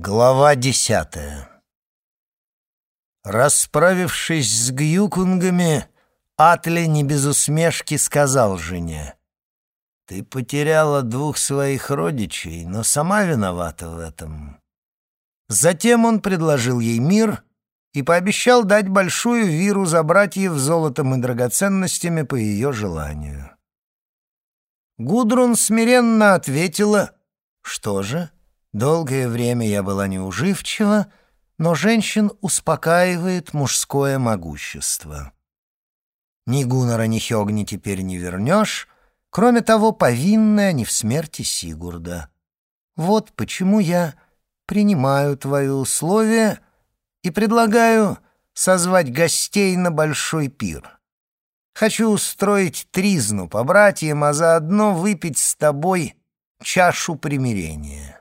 Глава 10. Расправившись с гюкунгами, Атле не без усмешки сказал жене: «Ты потеряла двух своих родичей, но сама виновата в этом». Затем он предложил ей мир и пообещал дать большую виру за братьев золотом и драгоценностями по ее желанию. Гудрун смиренно ответила: «Что же? Долгое время я была неуживчива, но женщин успокаивает мужское могущество. Ни Гуннара, ни Хёгни теперь не вернешь, кроме того, повинны они в смерти Сигурда. Вот почему я принимаю твои условия и предлагаю созвать гостей на большой пир. Хочу устроить тризну по братьям, а заодно выпить с тобой чашу примирения».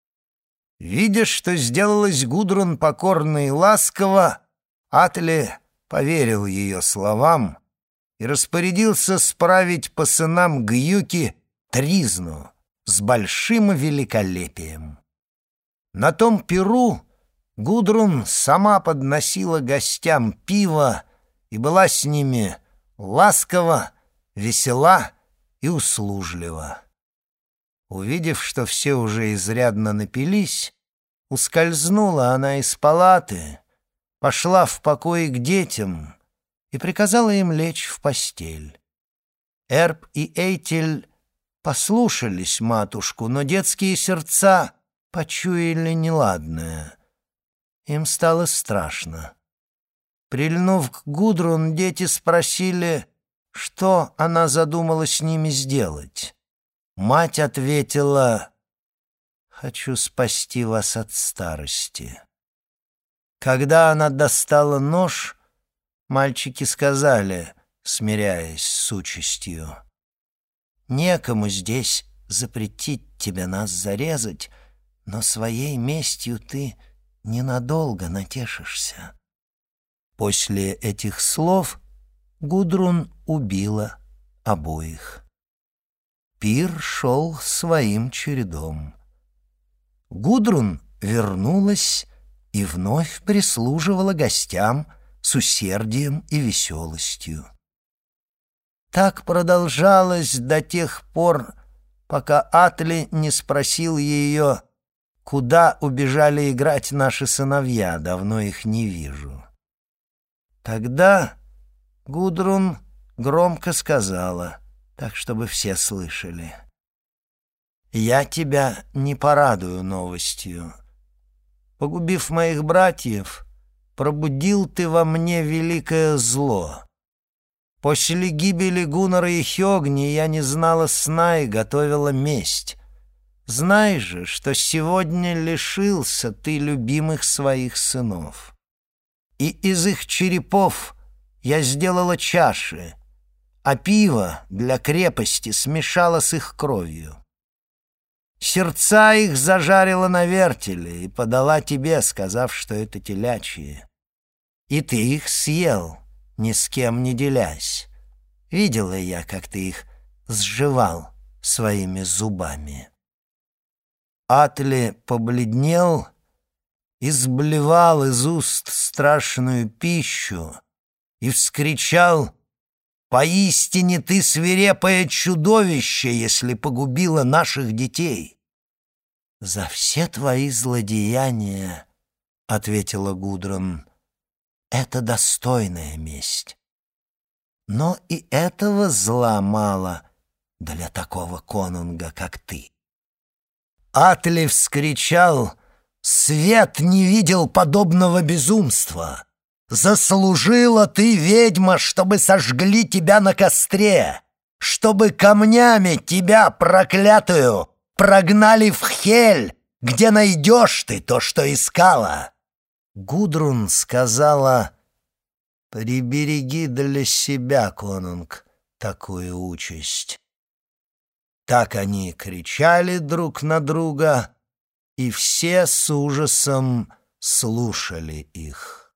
Видя, что сделалась Гудрун покорно и ласково, Атле поверил ее словам и распорядился справить по сынам Гюки тризну с большим великолепием. На том пиру Гудрун сама подносила гостям пиво и была с ними ласкова, весела и услужлива. Увидев, что все уже изрядно напились, ускользнула она из палаты, пошла в покой к детям и приказала им лечь в постель. Эрб и Эйтель послушались матушку, но детские сердца почуяли неладное. Им стало страшно. Прильнув к Гудрун, дети спросили, что она задумала с ними сделать. Мать ответила: «Хочу спасти вас от старости». Когда она достала нож, мальчики сказали, смиряясь с участью: «Некому здесь запретить тебе нас зарезать, но своей местью ты ненадолго натешишься». После этих слов Гудрун убила обоих. Пир шел своим чередом. Гудрун вернулась и вновь прислуживала гостям с усердием и веселостью. Так продолжалось до тех пор, пока Атле не спросил ее, куда убежали играть наши сыновья, давно их не вижу. Тогда Гудрун громко сказала, так, чтобы все слышали: «Я тебя не порадую новостью. Погубив моих братьев, пробудил ты во мне великое зло. После гибели Гуннара и Хёгни я не знала сна и готовила месть. Знай же, что сегодня лишился ты любимых своих сынов. И из их черепов я сделала чаши, а пиво для крепости смешала с их кровью. Сердца их зажарила на вертеле и подала тебе, сказав, что это телячьи. И ты их съел, ни с кем не делясь. Видела я, как ты их сживал своими зубами». Атле побледнел и сблевал из уст страшную пищу и вскричал: «Поистине ты свирепое чудовище, если погубила наших детей». «За все твои злодеяния, — ответила Гудрун, — это достойная месть. Но и этого зла мало для такого конунга, как ты». Атле вскричал: «Свет не видел подобного безумства! Заслужила ты, ведьма, чтобы сожгли тебя на костре, чтобы камнями тебя, проклятую, прогнали в Хель, где найдешь ты то, что искала». Гудрун сказала: «Прибереги для себя, конунг, такую участь». Так они кричали друг на друга, и все с ужасом слушали их.